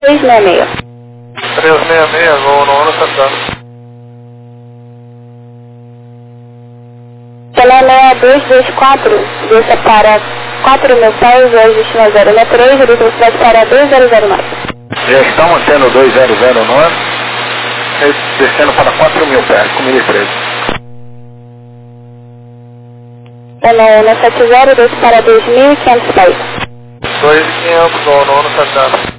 366. 366, vou no ano Santana. Pelé 6224, desça para 4.000 pés, hoje destino 063, ele velocidade para 2009. Já está mantendo 2009, descendo para 4.000 pés, com 1013. Pelé 170, desça para 2.500 pés. 2.500, vou no ano Santana.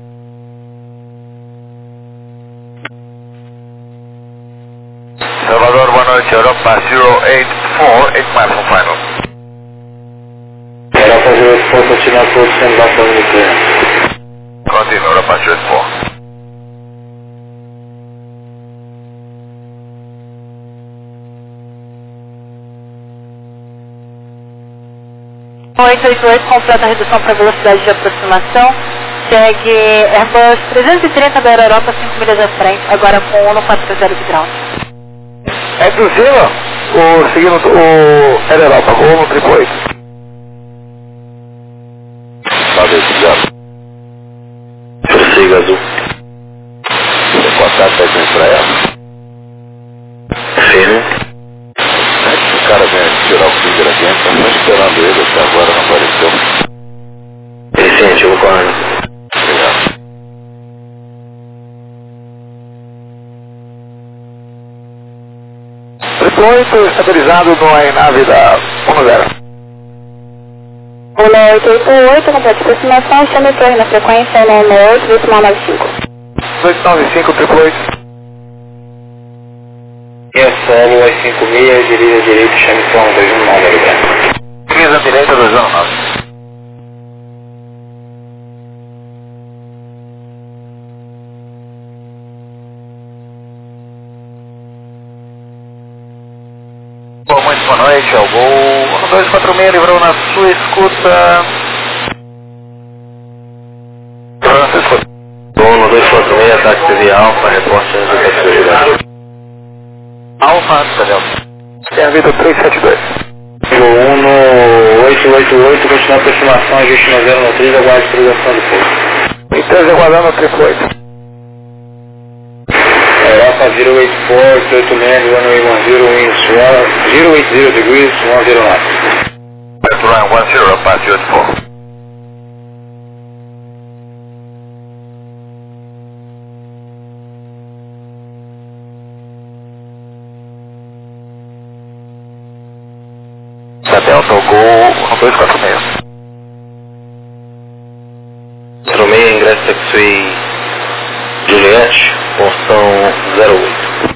Salvador, boa noite, Europa 084, 8 miles from final. Europa 084, continua todo sendo lá para o Uniclã. Continua, Europa 084. Completa a redução para velocidade de aproximação. Segue Airbus 330 da Air Europa, 5 milhas à frente, agora com 140 de ground. É do cima, seguindo o Air Europa, gol no 888. Valeu, obrigado. Prossiga, Azul. Você contato técnico para ela? Firme. O cara vem tirar o fígado aqui, então estou esperando ele, até agora não apareceu. Ele sentiu o corno. Obrigado. Triplo estabilizado no aeronave da 10. Olá, 888, completa aproximação, chame torre na frequência 198, 295. 295, 888. Solo 856, dirija direito, chame torre 219, obrigado. Divisa direita 219. Muito boa noite, é o Gol 246, livrou na sua escuta. Gol 246, ataque TV Alfa, reporte antes da prioridade. Alfa antes, Daniel. Tem a vida 372. Gol 1888, continua a aproximação, ajuste no 093, aguarde autorização do posto. Então, aguardando o 888. Europa 084, 88 runway 10 winds 080 degrees 10 knots. Ryan 10, Europa 084. Delta, Gol 246. 46, ingresso taxi Juliette, portão 08.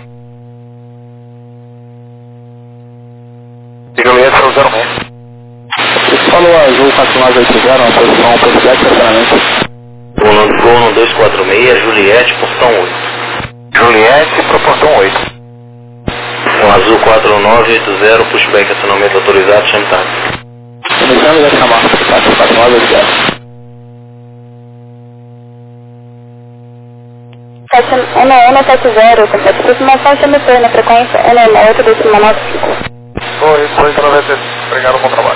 Juliette 06. Falou Azul 4980, na posição possibilidade de estacionamento. Gol 246, Juliette, portão 8. Juliette pro portão 8. Azul 4980, pushback, acionamento autorizado, chame táxi. Iniciando dessa marca, 4980. 1170, completa aproximação, chame torre na frequência 198, 295. Oi, 90. Obrigado, bom trabalho.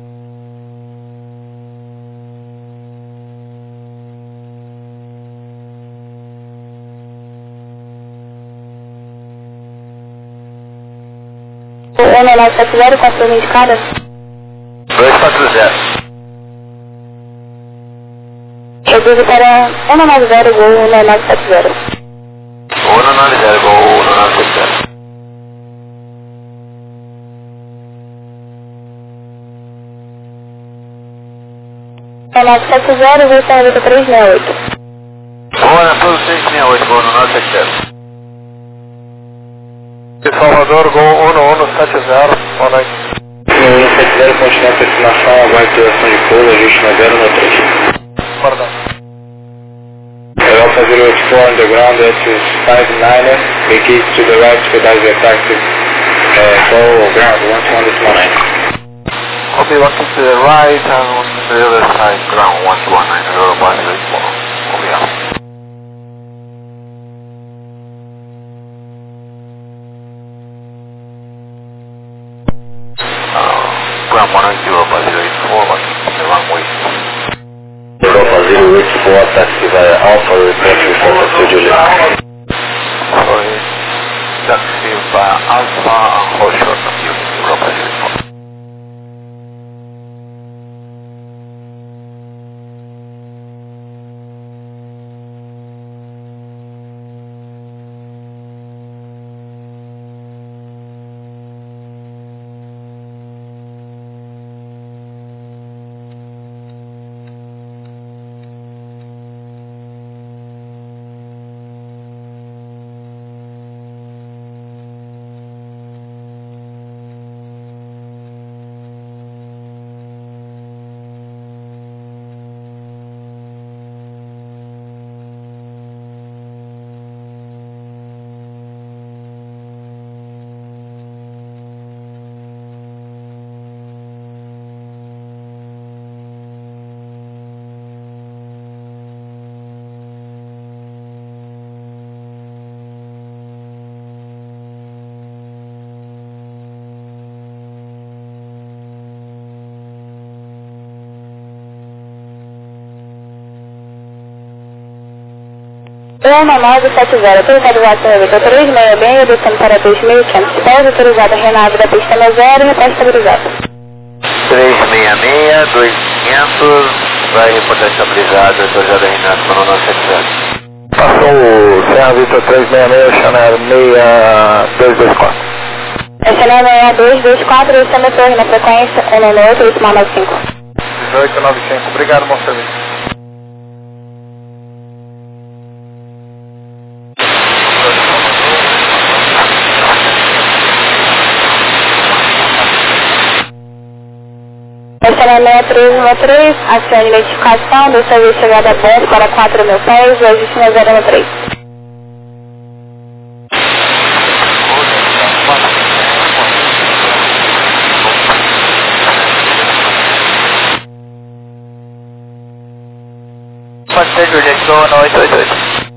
O 1970, confirma indicada. 240. Reduzo para 190, Gol 1970. 190, Gol 1970. É 970, Gol 368. Boa, tudo 668, Gol 970. De Salvador, Gol 1170, boa noite. 1170, continua a aproximação, aguarde autorização de pouso, ajuste no 093. Pardon. Europa 084 on the ground, that is 59er, make it to the right, expedite the taxi, follow ground, 121.19. Copy, walking to the right and on the other side, ground 119, Europa 084. Obrigado. Ground 190, Europa 084, walking to the runway. Europa 084, taxi via Alpha, report Taxi Juliet. Foi táxi para Alpha Rochor, Europa Zero 4. Lema 970, autorização Vitor 366, descendo para 2.500 pés, autorizada renave da pista no zero e repórter estabilizado. 366, 2500, vai reportar estabilizado, autorizada renave para o 970. Passou o Serra Vitor 366, Chanel 6224. Chanel 6224, descendo a torre na frequência 198, última 95. 1895, obrigado, bom serviço. Chanel 6313, acione identificação, do serviço chegada a ponto para 4.000 pés, e destino 013. Pode ser, Juliette, go no 888.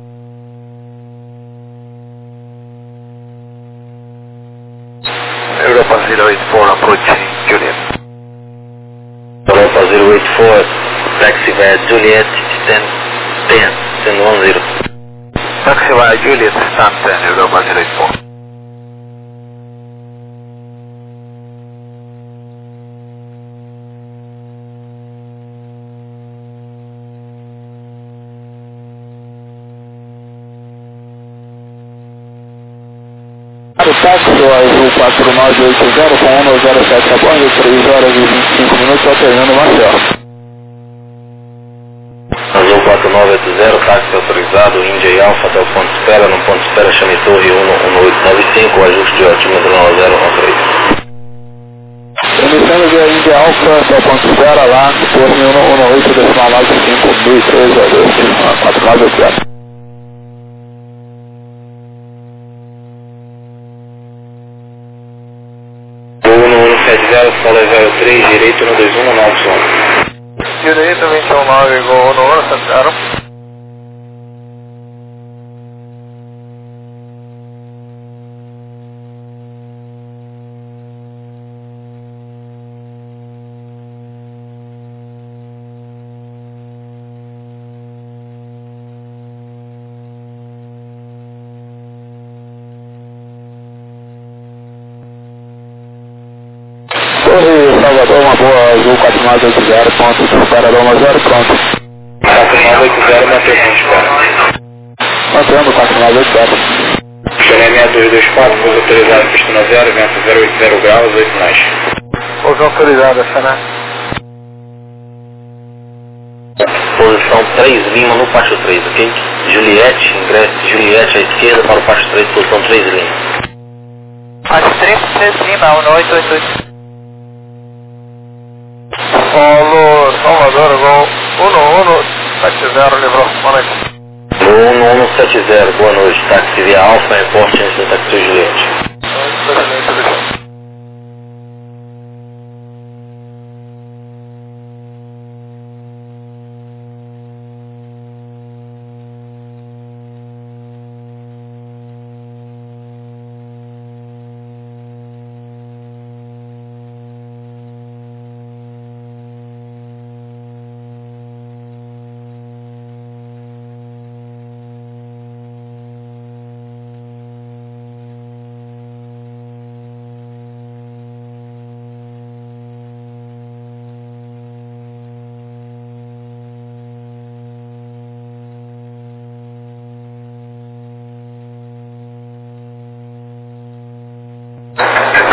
Europa 084, approaching Juliet. Europa 084, taxi via Juliet, stand 10, stand 10. Taxi via Juliet, stand 10, Europa 084. O táxi azul 4980 com 107 a bordo, 3 horas e 25 minutos, alternando Marcelo. Azul 4980, táxi autorizado, Índia e Alfa até o ponto de espera, no ponto de espera chame Torre 11895, ajuste de altímetro 9013. Iniciando via Índia Alfa até o ponto de espera lá, Torre 118 decimal 95, 1013 a 4980. 1170, sala 03, direito no 2191. Direito 219, go no 170. Torre Salvador, uma boa azul 4980, ponto de espera da 10, pronto. 4980, mantém ponto de espera. Mantendo 4980. Chanel 6224, pouso autorizado, pista no 0, vento 080 graus, 8 nós. Pouso autorizado, Chanel. Posição 3 Lima no pátio 3, ok? Juliette, ingresso Juliette à esquerda para o pátio 3, posição 3 Lima. Pátio 3 Lima, 1888. Polo Salvador, go 1170, livrou, boa noite. 1170, boa noite, táxi via Alfa, reporte antes do táxi Juliette.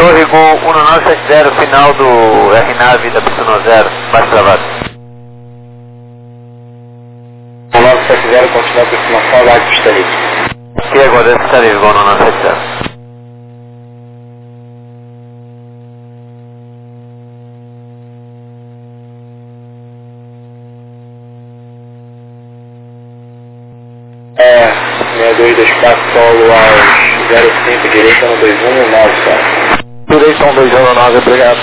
Torre Gol 1970, final do RNAV da pista 0, baixo travado. 1970, continua a aproximação, largo pista livre. Ok, aguardando pista livre, Gol 1970. É, 6224 solo aos 05, direita no 2119, cara. Direita 1219, obrigado.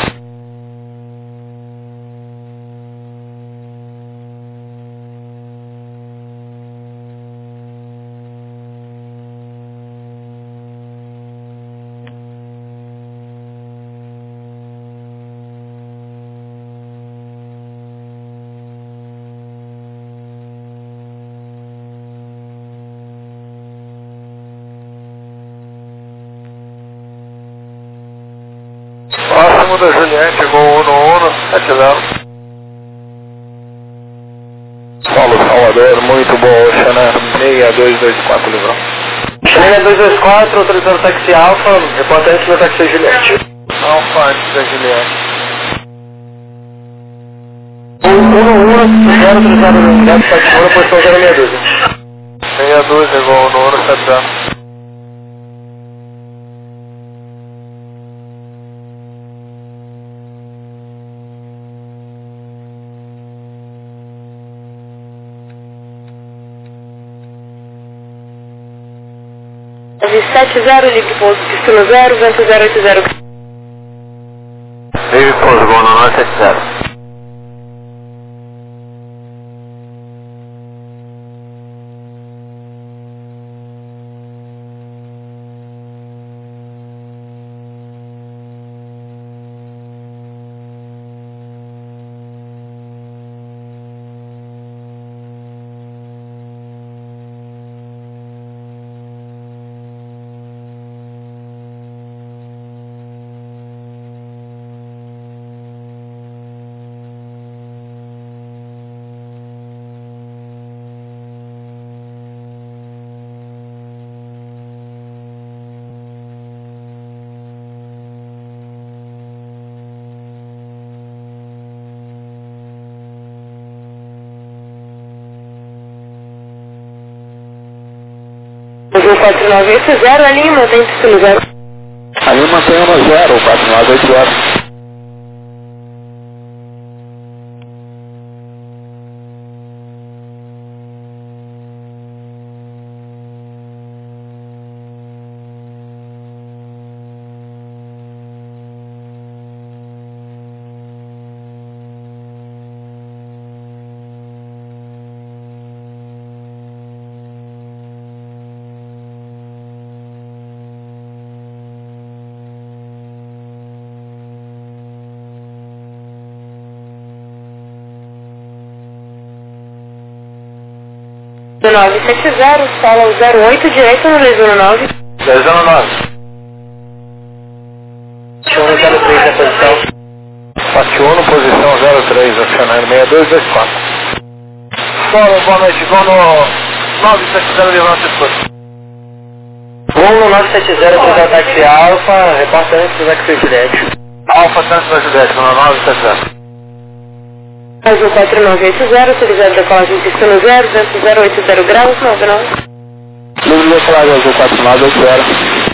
Próximo da Juliette, Gol 1170. Paulo Salvador, muito bom, Xané 6224, livrão. Xané 6224, autorizando táxi Alfa, reporta antes do táxi Juliette. Alfa antes da Juliette. 0 autorizado no unidade Fatimura, posição 062. 62, Gol 1170. Avi 70, livre pouso, destino 0, vento 080. Livre pouso, Gol 1970. Gol 4980, a linha mantém destino 0. Ali mantém no 0, 4980. Do 970, solo 08, direito no 219. 219. Xané 03 na posição. Fatiuno, posição 03, acionando 6224. Solo, boa noite, Gol no 970, livrão Cisco. Gol no 970, autorizado táxi Alfa, reporta antes do táxi Juliette. Alfa antes da Juliette, Gol 970. Azul 4980, autorizado decolagem destino 0, vento 080 graus, 99. Livre decolagem Azul 4980.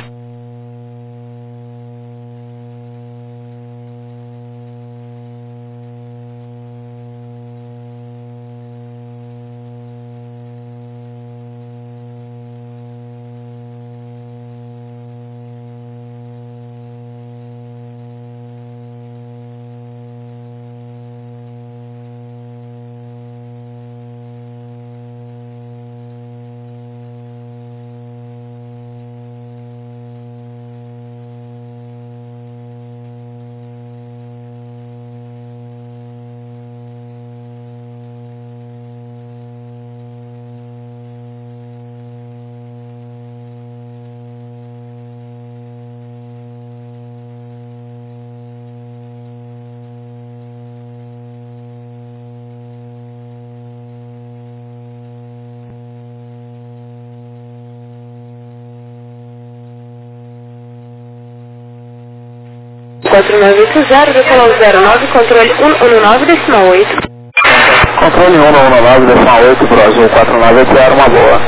4980, decolar 09, controle 119,8. Controle 119,8 pro Azul 4980, uma boa.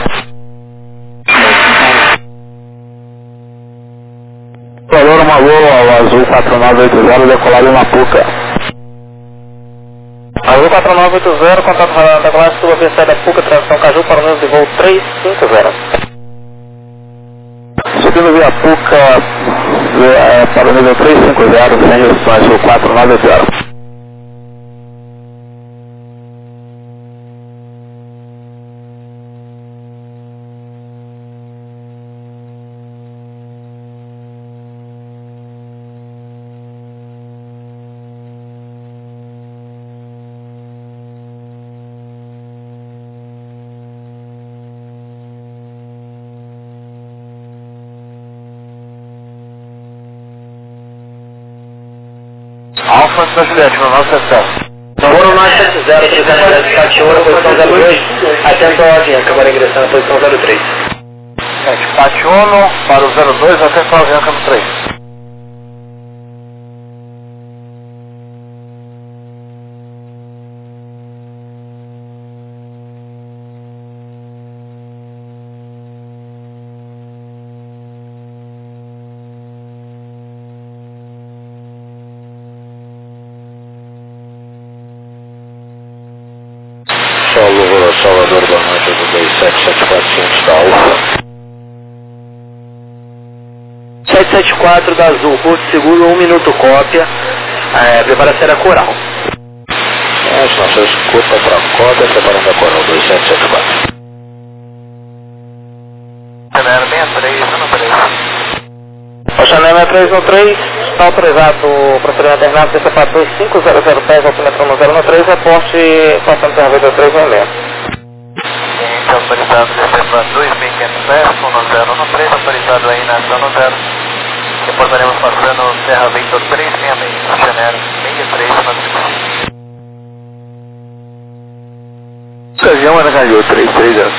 Valor uma boa ao Azul 4980, decolado em Mapuca. Azul 4980, contato radar da classe sua pista da Puca, transição Caju para o número de voo 350. Subindo via Puca para o nível 350, sem gestões, Azul 490. Alfa da Juliette, no nosso seção. Número 970, 371, posição 02, atento à audiência, agora ingressando na posição 03. 741 para o 02, atento ao avião no 3. Salvador, boa noite, do 27745 da Alfa. 774 da Azul, Porto Seguro, 1 minuto cópia, prepara-se a coral. Estação escuta para cópia, preparando a coral 2774. Chanel 6313. O Chanel 6313, está autorizado para ser internado DCP 25000 pés, altimetro no 013, reporte passando pela vida 366. Autorizado DCP 2500 pés, com no 013, autorizado aí na ação no 0. Reportaremos passando Serra Victor 366, Chanel 63 na distribuição. Ocasião Aracaju 330.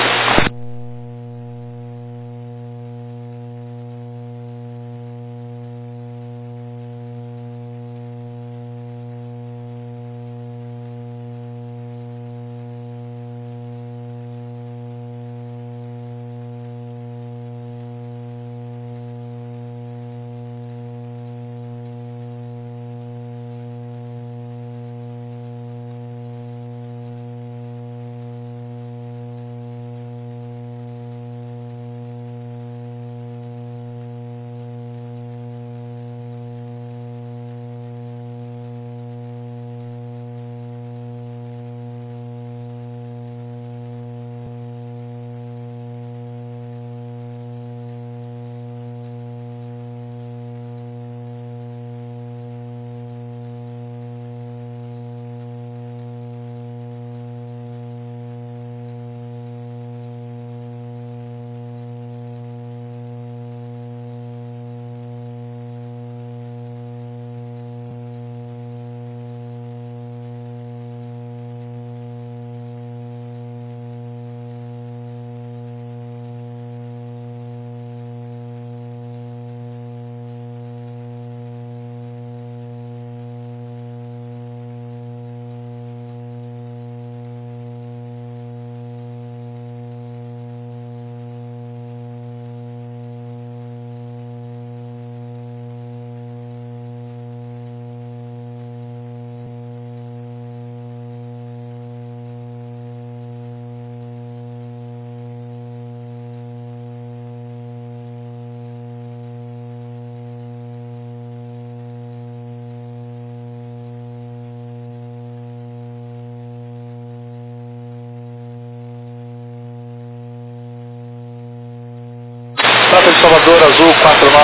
Trata de Salvador, Azul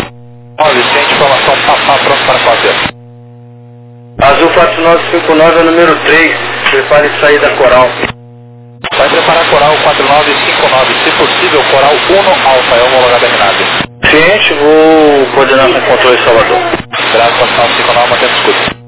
495, informação papá, pronto para cópia. Azul 4959 é o número 3, prepare sair da coral. Vai preparar coral 4959, se possível, coral 1 alfa, é homologada a RNAV. Ciente, vou coordenar com o controle de Salvador. Grave condição 59, mantendo escuta.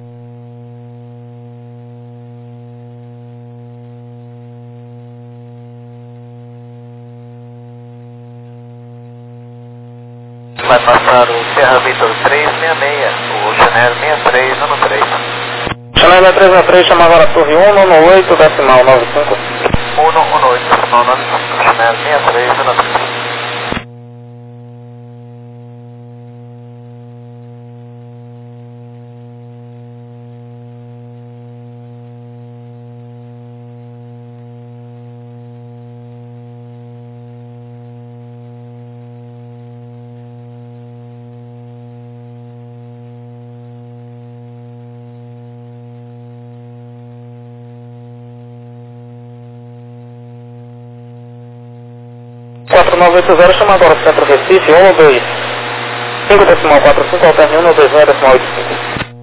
vai passar o Serra Victor 366, o Chanel 6313. Chanel 6313, chama agora a torre 118, decimal 95. 118, decimal 95, Chanel 6313. Chama agora o Centro Recife, 125, decimal 45, alternando 126, decimal 85.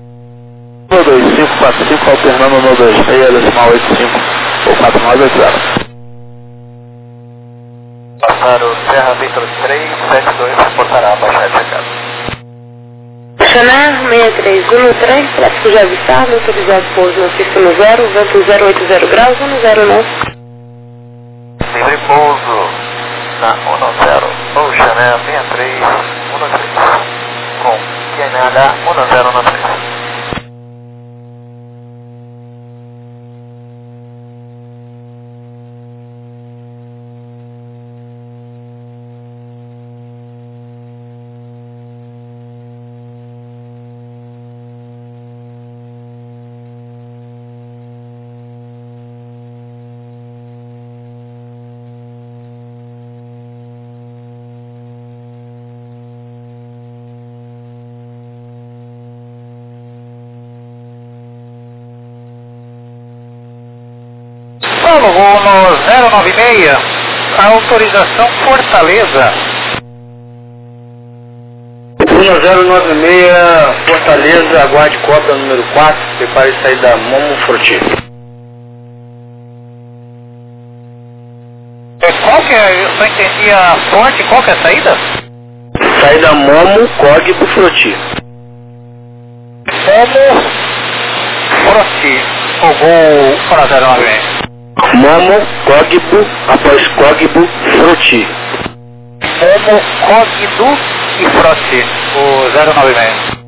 12545, alternando 126, decimal 85, ou 4980. Passar o Serra Victor 372, reportará a baixada de chegada. Chanel 6313, tráfego já avistado, autorizado pouso no sistema 0, vento 080 graus, 109. Livre pouso na 10, ou Chanel 6313, com QNH 1013. Paulo, voo no 096, autorização Fortaleza. 1096, Fortaleza, aguarde cópia número 4, prepare sair da Momo Froti. Qual que é, eu só entendi a fonte, qual que é a saída? Saída Momo, Código Froti. Momo Froti, o voo para 096. Momo, Código, após Código Froti. Momo, Código e Froti, o 096.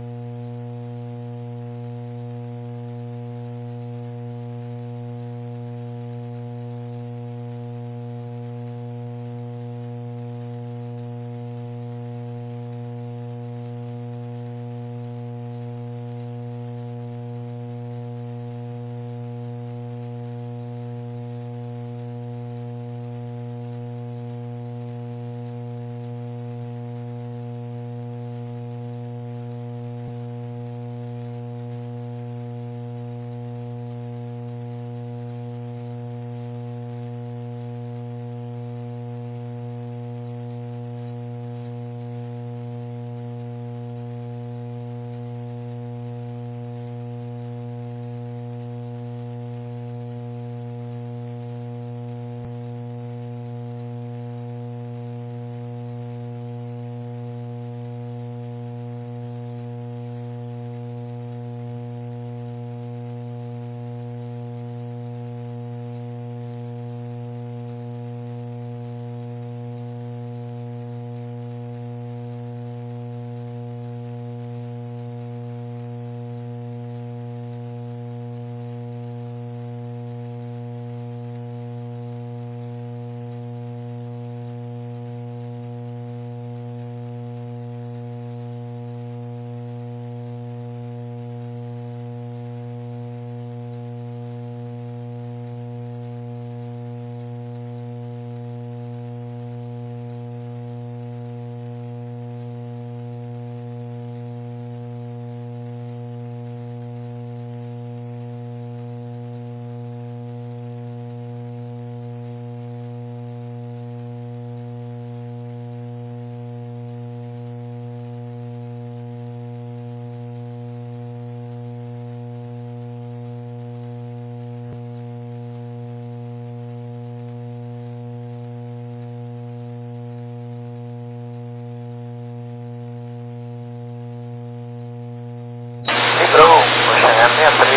Livrou, o Chanel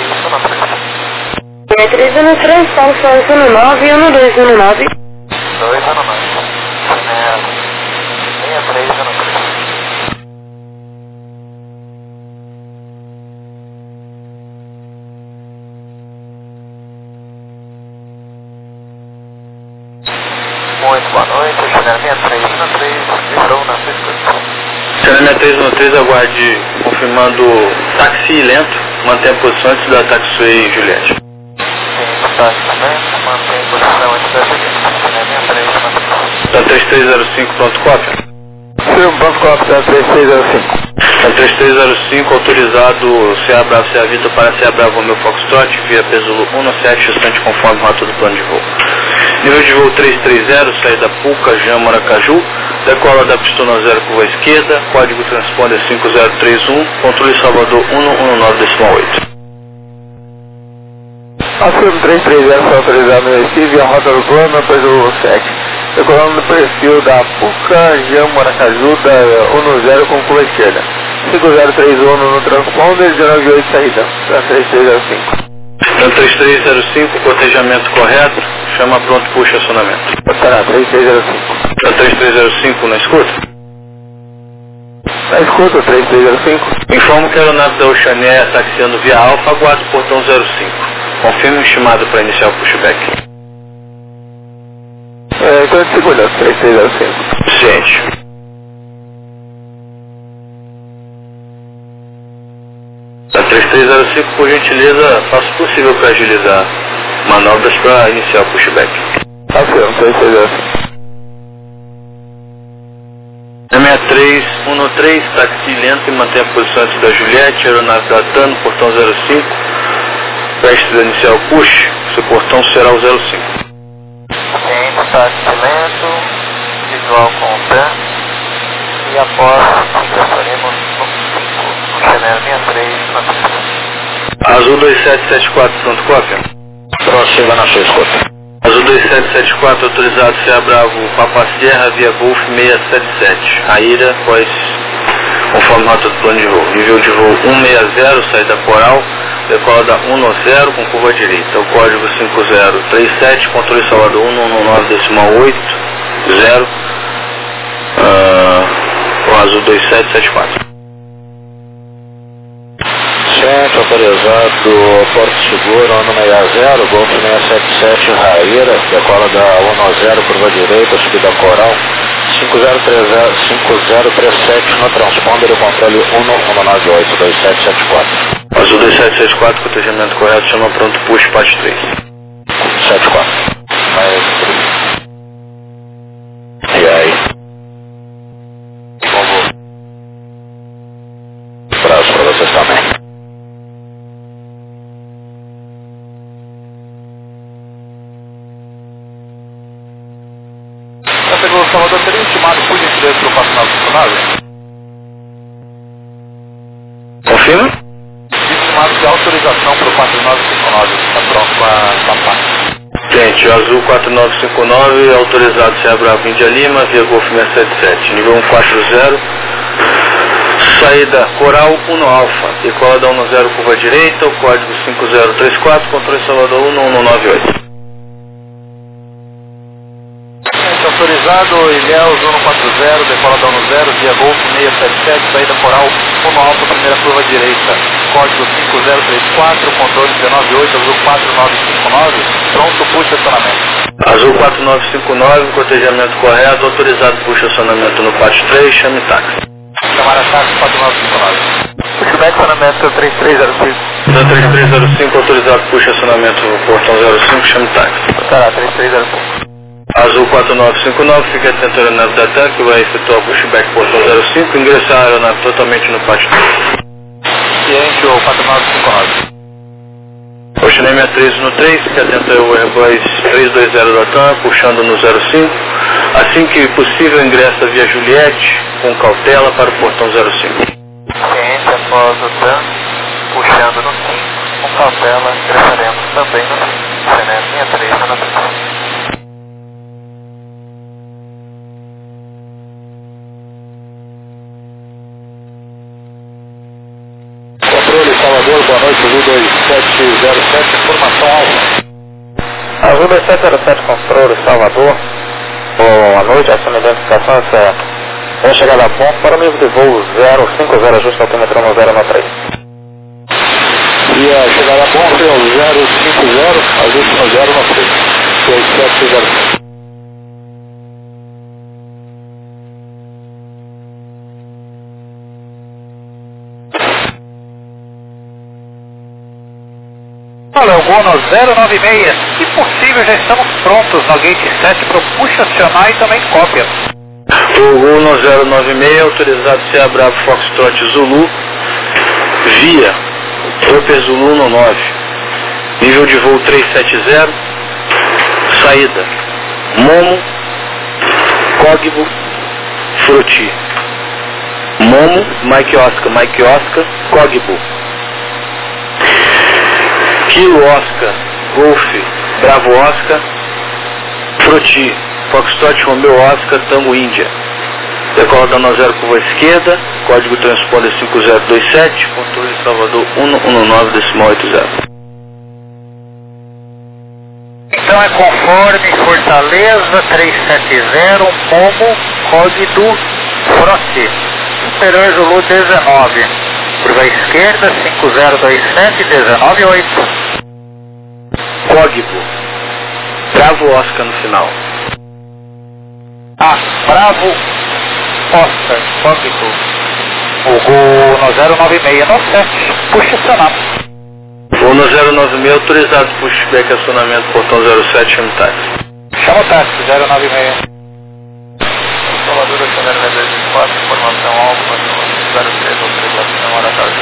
6313. 6313, Paulo Soares 19 e 1219. 219, Chanel 6313. noite, Chanel 6313, livrou na sua escuta. Chanel 6313, aguarde confirmando táxi lento, mantém a posição antes da taxiway Juliette. Táxi lento, mantém a posição antes da Juliette. Chanel 3305, pronto, cópia. Sim, pronto, cópia, 3305. 3305, autorizado CA Bravo CA Vitor para CA Bravo Romeo Foxtrot, via Pesulo 17, restante conforme rota do plano de voo. Nível de voo 330, saída Puca, Jean Maracaju, decola da Pistona 0, curva esquerda, código transponder 5031, controle Salvador 1119,8. Acima 330 foi autorizado no Recife, a rota do plano, depois do 7. Decolando no perfil da Puca, Jean Maracaju, da 10 com curva esquerda. 5031 no transponder, 198 saída, da 3305. 3305, cotejamento correto, chama pronto, puxa acionamento. Tá, 3305. 3305 na escuta? Na escuta, 3305. Informo que a aeronave da Oceania taxiando via Alfa, aguardo portão 05. Confirme o estimado para iniciar o pushback. Quanto de segurança, 3305. Ciente. Da 3305, por gentileza, faça o possível para agilizar manobras para iniciar o pushback. Acima 3305. 6313, táxi lento e mantém a posição antes da Juliette, aeronave datando, portão 05. Prestes a iniciar o push, seu portão será o 05. Ciente, táxi lento, visual com o TAN, e após ingressaremos no 5, Chanel 63 na pista. Azul 2774, pronto, cópia? Prossiga na sua escuta. Azul 2774, autorizado CA Bravo Papa Sierra via Golf 677. Raíra, após conforme rota do plano de voo. Nível de voo 160, saída Coral, decola da 10 com curva direita. O código 5037, controle Salvador 1119,8, o Azul 2774. Ciente, autorizado Porto Seguro, ano 60, Golf 677, Raíra, decola da 10, curva direita, subida Coral, 5037 no transponder, o controle 1198, 2774. Azul 2774, cotejamento correto, chama pronto push, parte 3. 74. E aí? Vamos. Prazo para vocês também. Categoria Salvador, seria intimado por gentileza para o 4959? Confirma? Estimado de autorização para o 4959, está pronto para passar. Gente, Azul 4959, autorizado CA Bravo Índia Lima, via Golf 677, nível 140, saída Coral 1 Alfa, decola da 10 curva direita, o código 5034, controle Salvador 1198. Autorizado, Ilhéus 140, decola da 10, via Golf 677, saída Coral 1 Alfa, primeira curva direita, código 5034, controle 198, Azul 4959, pronto, puxa estacionamento. Azul 4959, cotejamento correto, autorizado por estacionamento no pátio 3, chame táxi. Chamar táxi 4959. Puxback estacionamento 3305. Da 3305, autorizado por estacionamento no portão 05, chame táxi. Tá, 3305. Azul 4959, fique atento à aeronave da TAM, que vai efetuar o pushback portão 05, ingressar a aeronave totalmente no pátio 3. Ciente, o 4959. Oceania 63 no 3, fique atento ao Airbus 320 da TAM, puxando no 05. Assim que possível, ingressa via Juliette, com cautela, para o portão 05. Ciente, após o TAM, puxando no 5, com cautela, ingressaremos também no 5. Oceania 63 na pista. Controle Salvador, boa noite, Azul 2707, informação alta. Azul 2707, controle Salvador, boa noite, essa minha identificação é certa. É chegada a ponto para o nível de voo 050, ajuste altímetro no 093. E a chegada a ponto é o 050, ajuste no 093, 2706. Fala, eu vou no 096. Se possível, já estamos prontos no gate 7 para o push acionar e também cópia. O voo no 096, autorizado CA Bravo Foxtrot Zulu, via Upper Zulu no 9. Nível de voo 370, saída Momo, Cogbo, Fruti. Momo, Mike Oscar, Cogbo. Kilo Oscar, Golf, Bravo Oscar, Fruti, Foxtrot Romeo Oscar, Tango Índia. Decola da 90 curva esquerda, código transponder 5027, controle Salvador 119.80. Então é conforme Fortaleza 370, Momo, código Frote, Superior Zulu 19, curva esquerda 5027, 198. Código Bravo Oscar no final. Bravo Oscar, código. O voo no 096 no 7, puxa acionar. Voo no 096, autorizado pushback acionamento, portão 07, chama o táxi. Chama o táxi, 096. Salvador, acionário 224, informação alfa, 03, autorização, hora tarde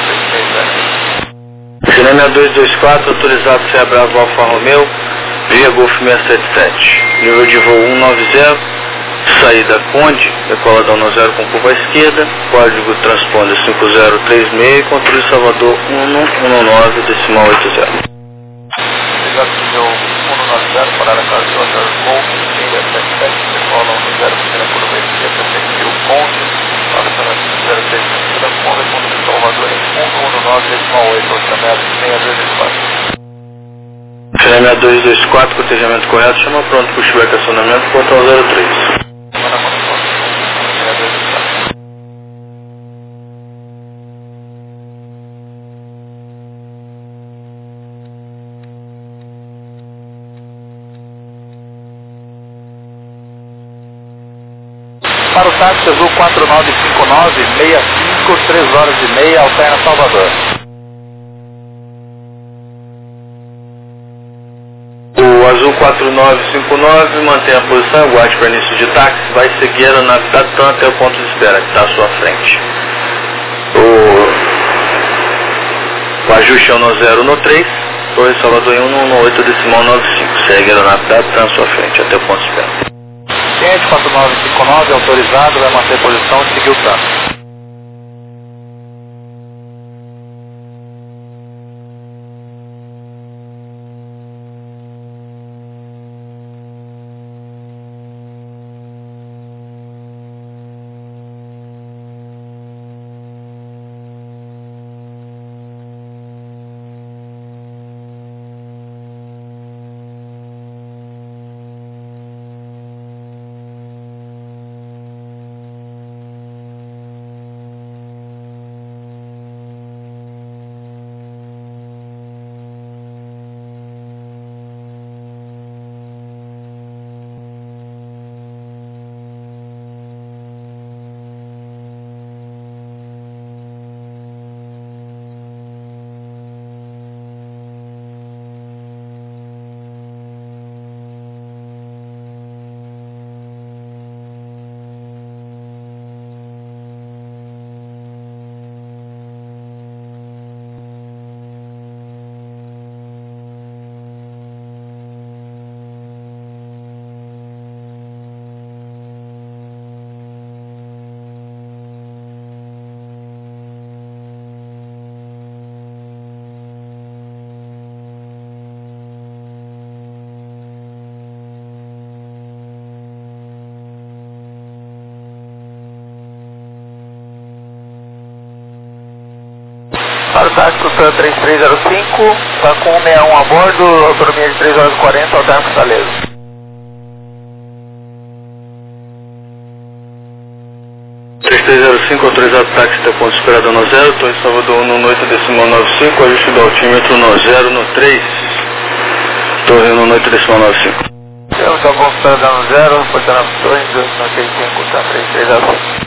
26, Cinema 224, autorizado CA Bravo Alfa Romeo, via Golf 677. Nível de voo 190. Saída Conde, decola da 10 com curva à esquerda, código transponder 5036, controle Salvador 119.80. Obrigado, nível 190, parada casa do hotel Golf, 677, decola 10, primeira curva à esquerda, perfil Conde, acionamento 03, transponder, controle Salvador 119.8, oceanário 6224. Cinema 224, cotejamento correto, chama pronto pushback acionamento, portão 03. Para o táxi azul 4959, 65, 3 horas e meia, alterna Salvador. O azul 4959 mantém a posição, aguarde para início de táxi, vai seguir a nave Tatã até o ponto de espera que está à sua frente. O ajuste é no 0 no 3, Torre Salvador em 118.95, segue a nave Tatã à sua frente até o ponto de espera. Cliente 4959, autorizado, vai manter posição e seguir o táxi. Para o táxi Tutan 3305, está com 161 a bordo, autonomia de 3 horas e 40, alterna Fortaleza. Autorizado táxi até ponto esperado no 0, Torre Salvador 118.95, ajuste do altímetro no 0 no 3, Torre 118.95. Temos a bom esperado no 0, portando a torre, 295, está 3305.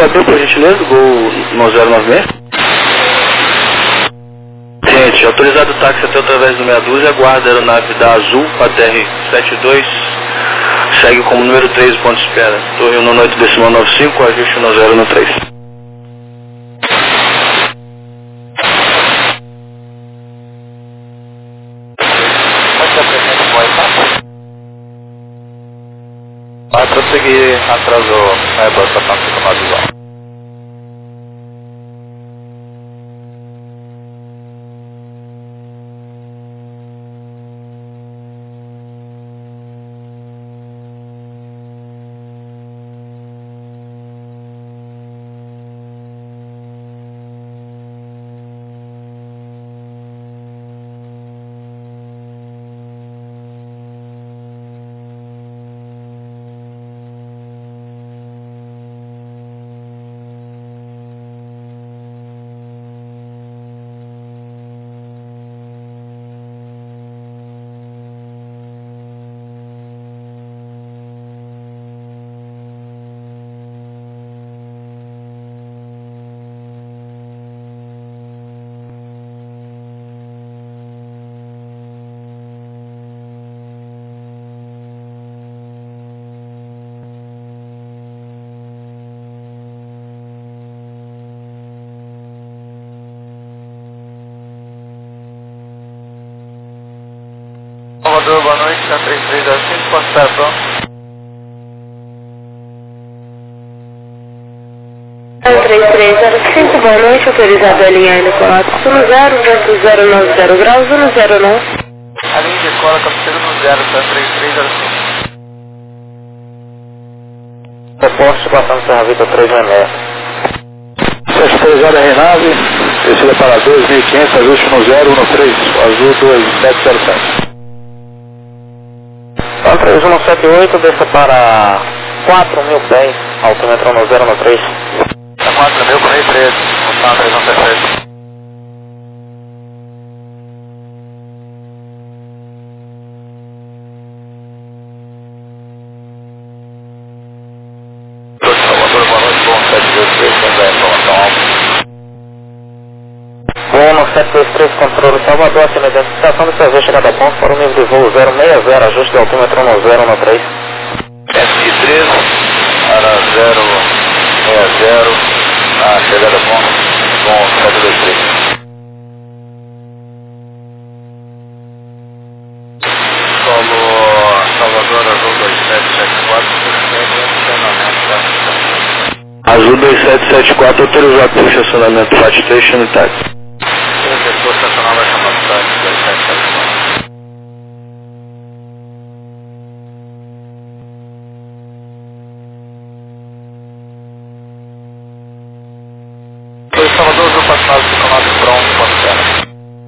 Salvador, por gentileza, Gol 1096. Gente, autorizado o táxi até através do meia dúzia, aguarda a aeronave da Azul, ATR 72, segue como número 3, ponto de espera. Torre 18 decimal 95, ajuste 10 no 3. Vai prosseguir atrás do Airbus para tomar visual. Salvador, boa noite, está 3305, consideração. 3305, boa noite, autorizado a linha no Colato, 10.090 graus, 109. A linha de escola está chegando no 0, está 3305. Reporte, passando Serra Vitor 366. 73 horas Renave, descida para 2.500, ajuste no 013, Azul 2707. Então 3178, desça para 4.000 pés, altímetro no 013. Está 4.000, correio 13, função 3178. Salvador, boa noite, bom 723, também, informação alta. Voo no 723, controle Salvador, acima da identificação do CV, chegada a ponto para o nível de voo 060, ajuste de altímetro no 013. S13, para 060, a chegada a ponto, com 723. Solo Salvador, Azul 2774, estacionamento, Azul 2774, autorizado para estacionamento Fat Station e táxi. Depois estacionar vai chamar o táxi 2774. Foi Salvador, Azul passado, estacionado pronto, pode ser.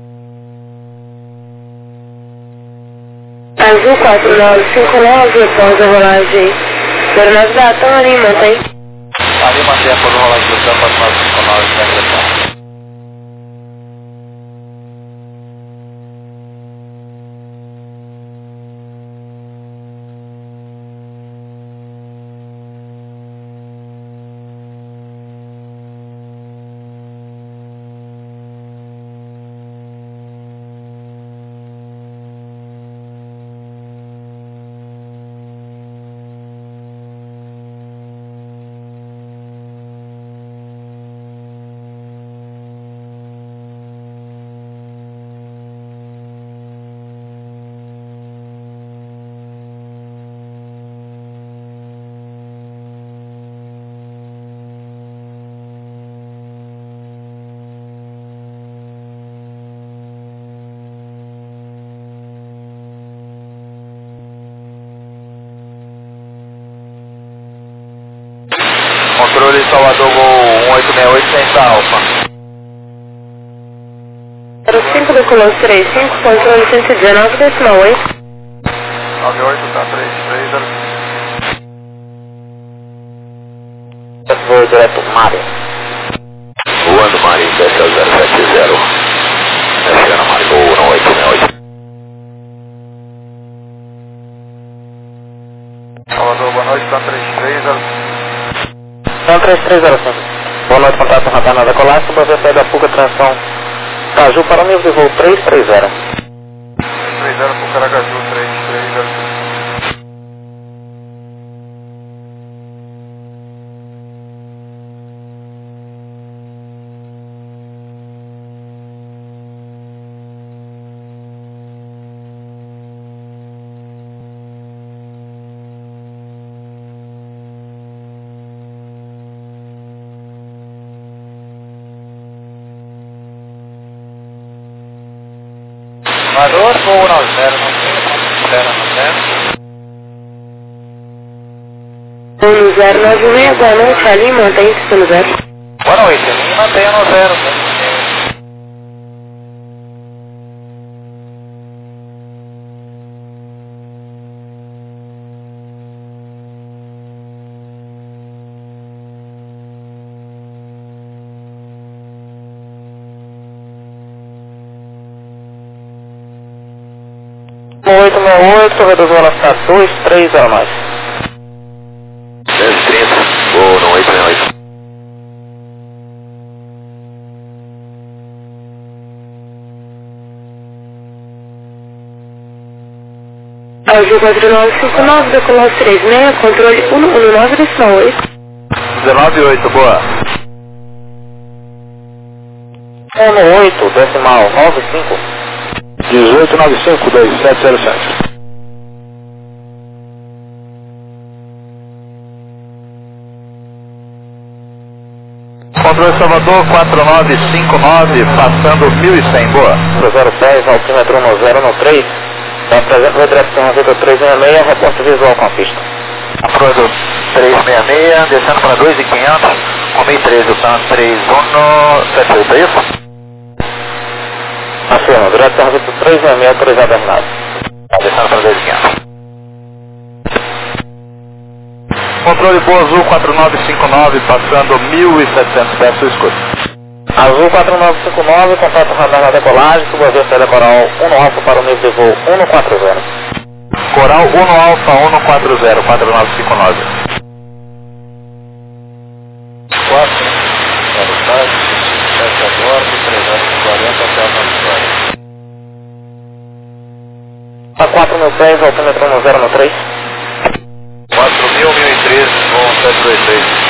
Azul 4959, após a rolagem. Aeronave da Atom, ali, mantém. Ali mantém a polo rolagem do campo, passado, estacionado, sem agressão. Controle Salvador, Gol 1868, senta Alfa. 05 do Colombo 35, controle 119, decimal 8. 98, tá 3305. Voo direto Mário. Voando Marinho, desce 070. Descendo Marinho, Gol 1868. Salvador, boa noite, tá 3305. Então 2305. Boa noite, contato radar na decolagem, para você sair da Puca Transição Caju para o nível de voo 330. 330 Puca Aracaju 3305. Valor, voo 90, 1096, boa noite, ali, mantém-se pelo zero. Boa noite, me mantenha no 0. Reduziu a velocidade 2309. 1030, voo no 868. Azul 4959, decolagem 36, controle 119, decimal 8. 198, boa. 18, decimal 95. 1895, 2707. Controle Salvador 4959, passando 1100, boa. 010, altímetro 1013. Está apresentando a direção Vitor 366, reporte visual com a pista. Aprovado 366, descendo para 2500, com 1013, tá 3178, é isso? Afirma, direção Vitor 366, autorizado a terminado. Descendo para 2500. Controle Boa Azul 4959, passando 1700 pés, sua escuta. Azul 4959, contato radar na decolagem, suba via saída coral 1 alfa para o nível de voo 140. Coral 1 Alfa 140, 4959. 4, 07, 7 a bordo, 340 até a Vitória. A 4.000 pés, altímetro 1013. 4.013, voo 723.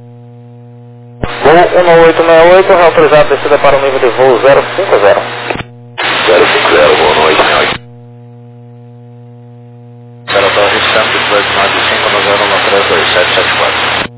Voo 1868, autorizado descida para o nível de voo 050. 050, voo no 868. Operação registrando depois de mais de 5 no 0132774.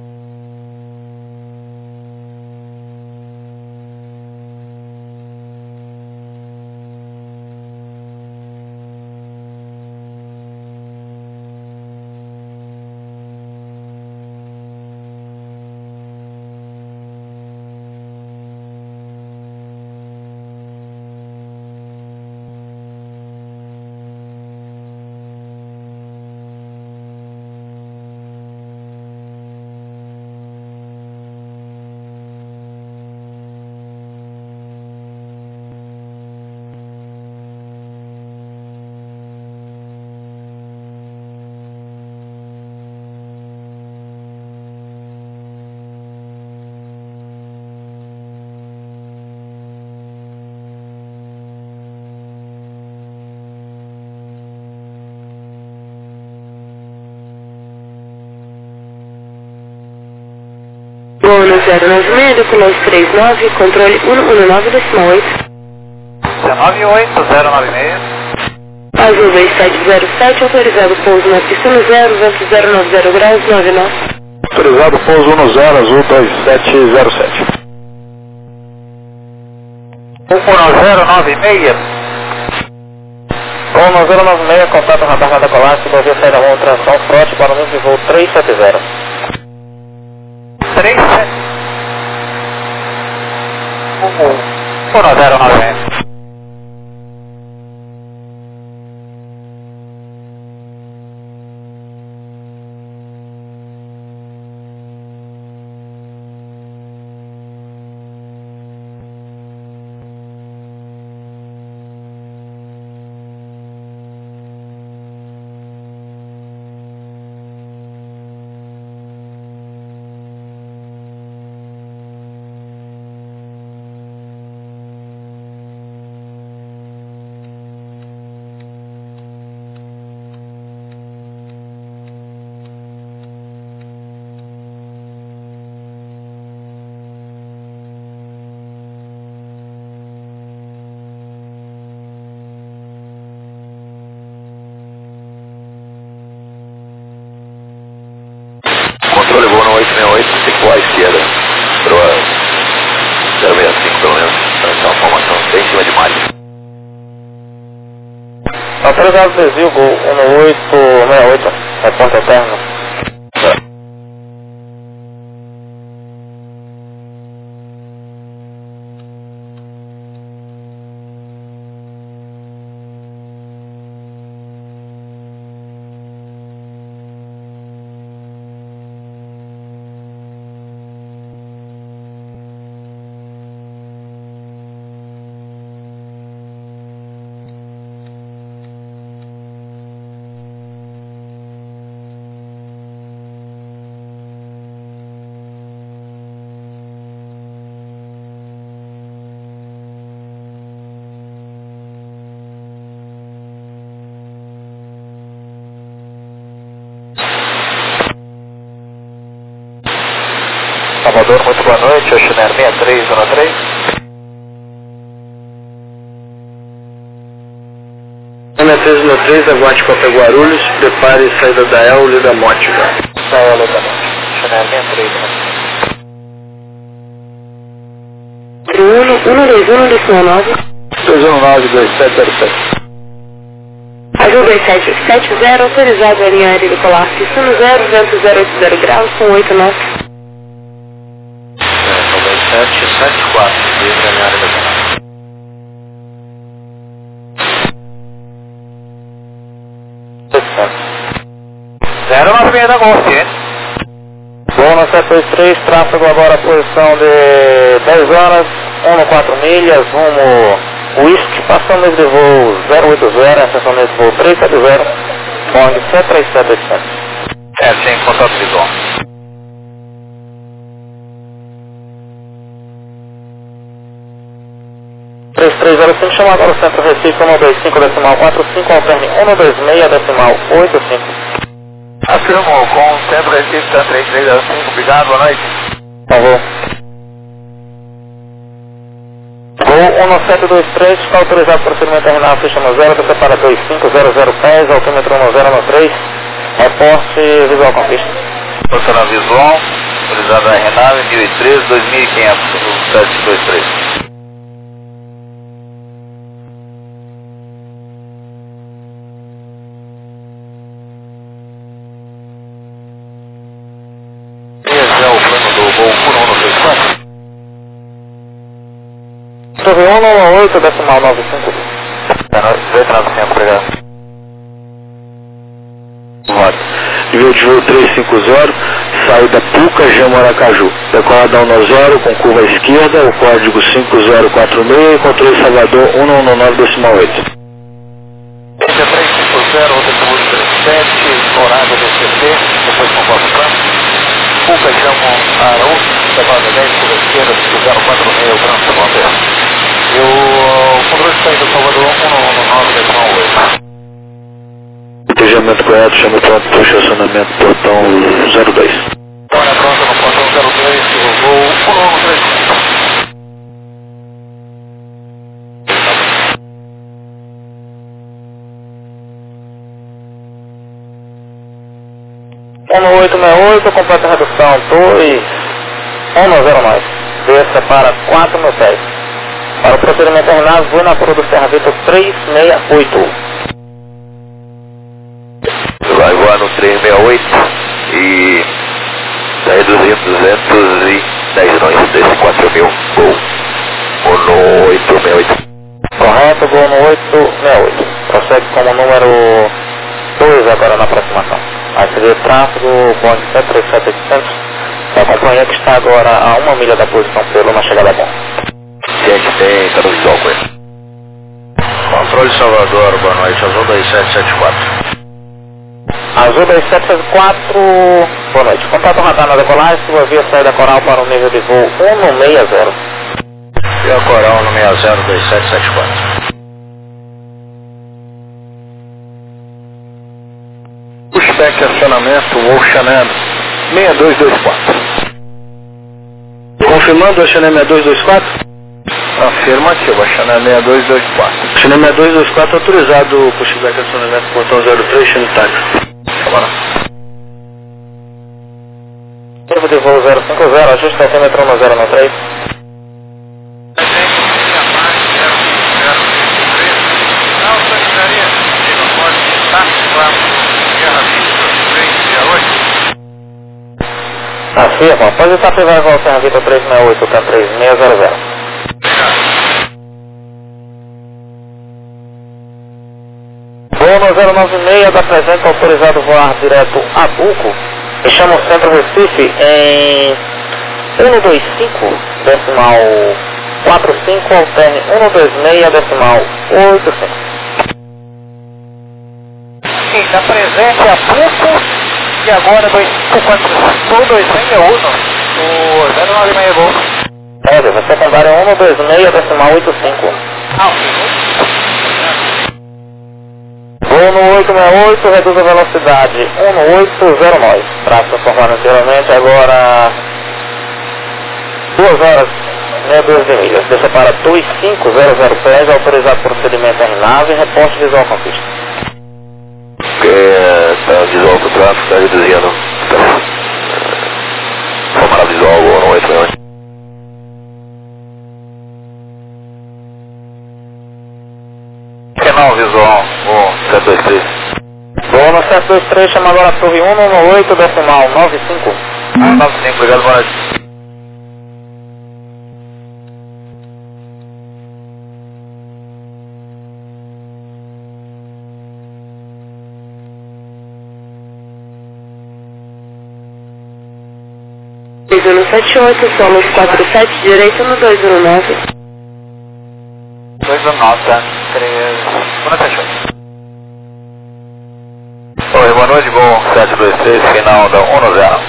Voo no 096, decolagem 39, controle 119, decimal 8. 198, 096. Azul 2707, autorizado pouso na pista no 0, vento 090 graus, 99. Autorizado pouso 10, azul 2707. 1096. Voo 1096, contato radar na decolagem, suba via saída 1, transição frote para o nível de voo 370. 37. 1096. cima de Mali. Autorizado desvio, Gol 1868, é ponto eterno. Salvador, muito boa noite, Oceaner 6303. Ana 313, aguarde Copa Guarulhos, prepare saída da El e da Mótica. Da El e da Mótica, Oceaner 6303. 219-2707. Azul 2770, autorizado a linha aérea de Polar Pistano 0, vento 080 graus, com 8 knots. 9774, desde a minha área da Polar. 096 da Golf, hein? Voo no 723, tráfego agora a posição de 10 horas, 14 milhas, rumo Whisky, passando de voo 080, ascensão de voo 370, Boeing 737-800. Sem contato visual. Chama agora o centro Recife 125.45, alterne 126.85. Afirmo, com o centro Recife, 3305, obrigado, boa noite. Por favor. Gol 1723, está autorizado para procedimento terminal, ficha no 0, você para 250010, altímetro 1013, reporte visual com pista. Posicional visual, autorizado a Renave, 1013, 2500, 723. Torre 198, decimal 95. Obrigado. Nível de voo 350, saída Puca, Jama, Aracaju. Decola 10 com curva à esquerda, o código 5046, controle Salvador 1119.8. 350, outra curva 37, horário do CT, depois conforme o plano. Puca, Jama, Araú, decola 10, curva à esquerda, 5046, o Branco, Salvador. E o controle de saída do Salvador 1119.8. Despejamento correto, chama pronto para o estacionamento portão 02. Hora pronta no portão 02, o voo 1135. No 868, completa redução 2109. Desça para 4 mil pés. Para o procedimento terminado, vou na curva do Serra Vitor 368. Vai voar no 368 e está reduzindo 210 nós, desse 4 mil, ou no 868. Correto, gol no 868. Prossegue como número 2 agora na aproximação. Aí seria tráfego, Boeing 737-800, da companhia que está agora a 1 milha da posição pelo na chegada a bom. Quem é que tem, tá no visual com ele? Controle Salvador, boa noite, Azul 2774. Azul 2774, boa noite. Contato radar na decolagem, sua via saída Coral para o nível de voo 160. Via Coral no 60 2774. O spec acionamento Oceaner 6224. Confirmando o Oceaner 6224? Afirmativo, Oceaner 6224. Oceaner 6224 autorizado por spec acionamento portão 03, Chino Táxi. Nível de voo 050, ajuste altímetro 1093. Firma, pode estar privado com o Serra Vitor 368, tá 3600. Voo no 096 da presente autorizado voar direto a Buco e chama o Centro Recife em 125 decimal 45 alterne 126 decimal 85. Sim, da presente a Buco e agora 261, o 096 Gol. Você secundária 126 decimal 85. Voo no 868, reduz a velocidade 1809. Tráfego informado anteriormente, agora 2 horas e 2 de milhas. Deixa para 2500 pés, autorizado por procedimento RNAV e reporte visual com pista. Tá visual pro tráfego, tá reduzindo. Formar visual no 868. Canal visual, 723. Voo no 723, chama agora a torre 118 decimal 95. 95, obrigado, boa noite. No 78, solo 47, direito no 219. 219, tá? 3. Boa noite. Oi, boa noite, bom 723, final da 10.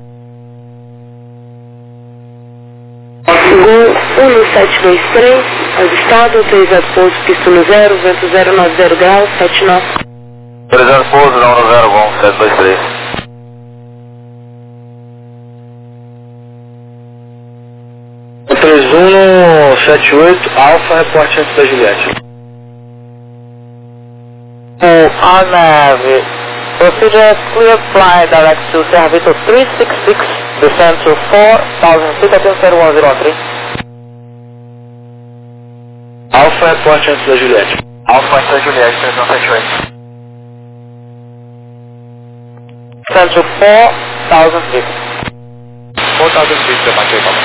Gol 1723, avistado, autorizado pouso, pista no 0, vento 090 graus, 79. Autorizado pouso da 10, bom 723. O 3178 Alfa, reporte antes da Juliette. RNAV, procedure clear fly direct to Serra Vitor 366, descend to 4000 feet, atende 01013. Alfa, reporte antes da Juliette. Alfa antes da Juliette, 3178. Descend to 4000 feet. 4000 feet, eu marquei, calma.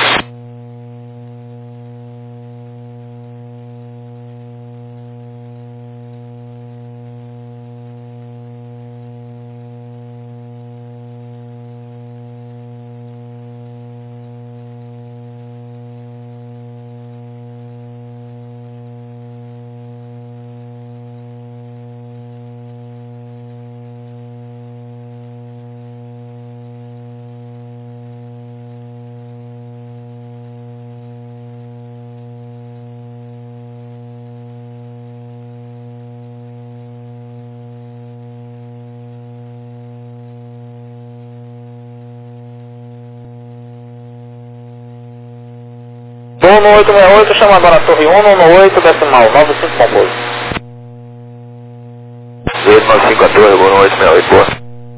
Voo no 868, chama agora a torre 118 decimal 95 compôs. 895 a torre, vou no 868, boa.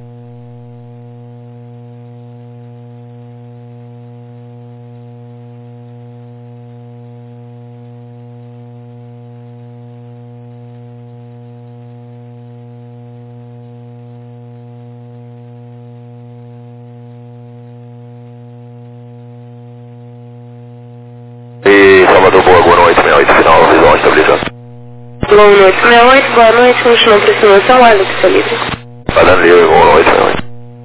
E Salvador, boa noite, 68, final, visual estabilizado. Boa noite, 68, boa noite, continua aproximação, Alex, está livre. Padrão livre, boa noite, 68.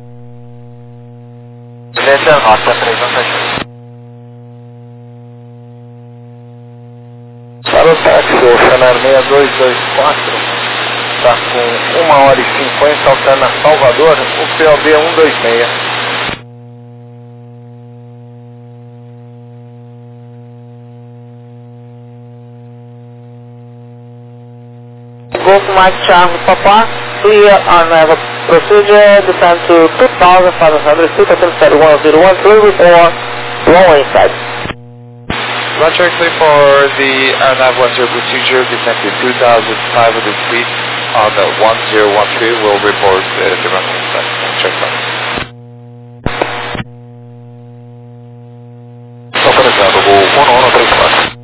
Letra nota 378. Para o táxi, o Chanel 6224, está com 1 hora e 50, alterna Salvador, o POB 126. Golf Mike Charlie Papa, clear RNAV procedure, descend to 2500 feet, attempt 1013 with or runway inside. Roger, clear for the RNAV 10 procedure, descend to 2,500 feet on the 1013, will report the runway inside. Check out. Autorizado, voo 1134.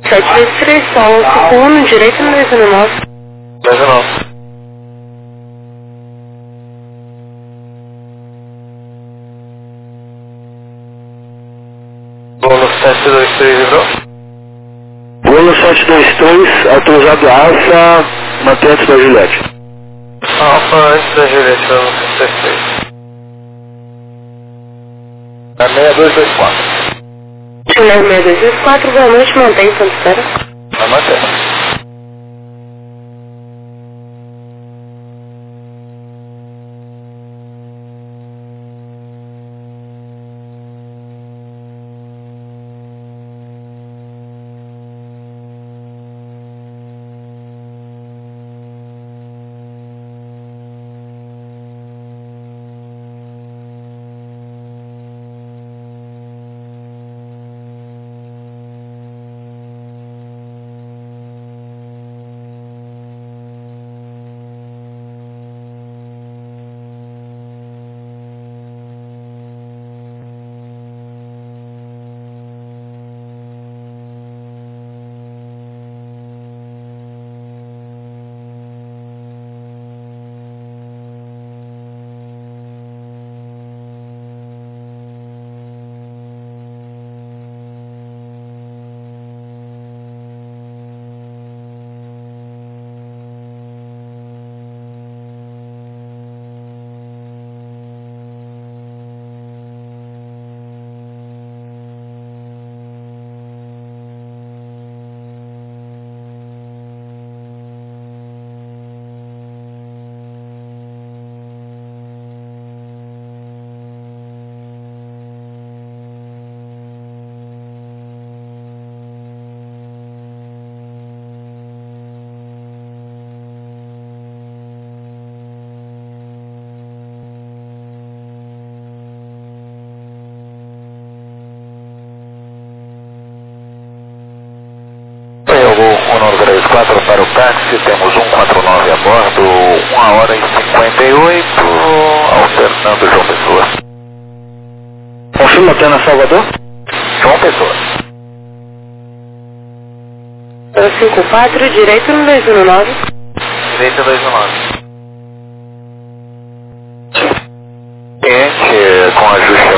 723, solo 51, direito no 219. 219. Bolo 723, vibrou? Bolo 723, autorizado Alfa, mantém antes da Juliette. Alfa antes da Juliette, Bolo 723. É 6224. Juliette 6224, boa noite, mantém, Santa Espera. Vai manter. Honor 34 para o táxi, temos 149 a bordo, 1h58, alternando João Pessoa. Confirma até na Salvador? João Pessoa. 54, direito no 219. Direito 219. Cliente com ajuste